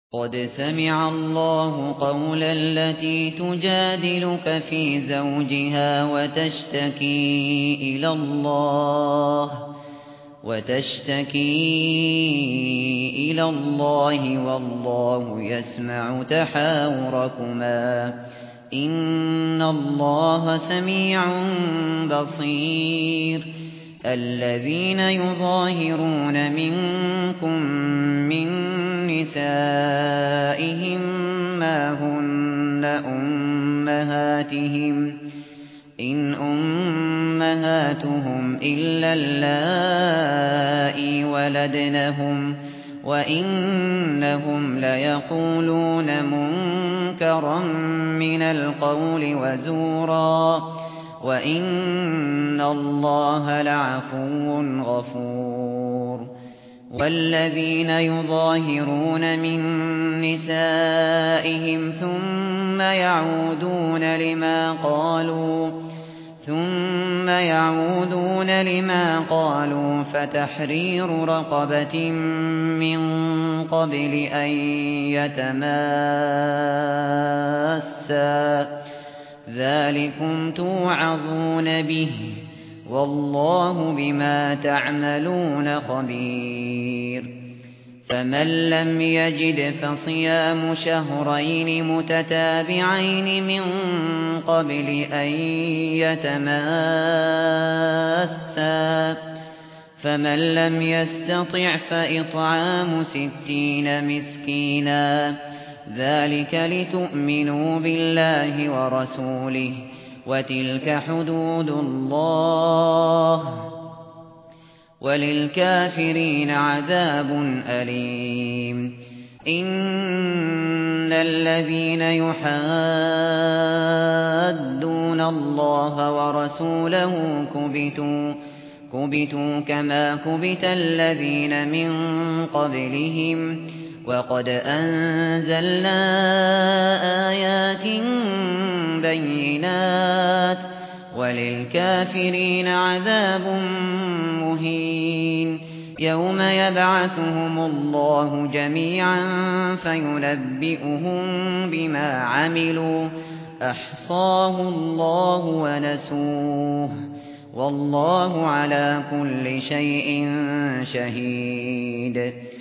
قد سمع الله قول التي تجادلك في زوجها وتشتكي إلى الله والله يسمع تحاوركما إن الله سميع بصير. الذين يظاهرون منكم من نسائهم ما هن أمهاتهم إن أمهاتهم إلا اللائي ولدنهم وإنهم ليقولون منكرا من القول وزورا وإن الله لعفو غفور. والذين يظاهرون من نسائهم ثم يعودون لما قالوا فتحرير رقبة من قبل أن يتماسا ذلكم توعظون به والله بما تعملون خبير. فمن لم يجد فصيام شهرين متتابعين من قبل أن يتماسا فمن لم يستطع فإطعام 60 مسكينا ذلك لتؤمنوا بالله ورسوله وتلك حدود الله وللكافرين عذاب أليم. إن الذين يحادون الله ورسوله كبتوا كما كبت الذين من قبلهم وقد أنزلنا آيات بينات وللكافرين عذاب مهين. يوم يبعثهم الله جميعا فينبئهم بما عملوا أحصاه الله ونسوه والله على كل شيء شهيد.